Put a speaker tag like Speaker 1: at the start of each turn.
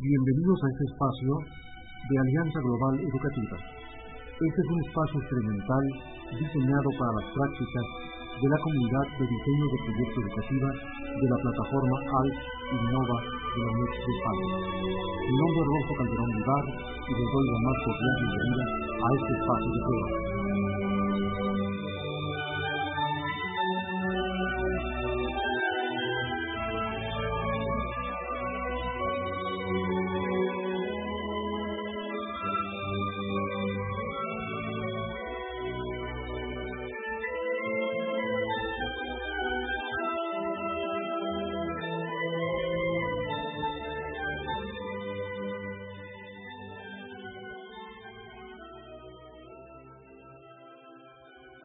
Speaker 1: Bienvenidos a este espacio de Alianza Global Educativa. Este es un espacio experimental diseñado para las prácticas de la comunidad de diseño de proyectos educativas de la plataforma ALT Innova de la UNED de España. Mi nombre es Rodolfo Calderón Vivar y les doy la más cordial bienvenida a este espacio de prueba.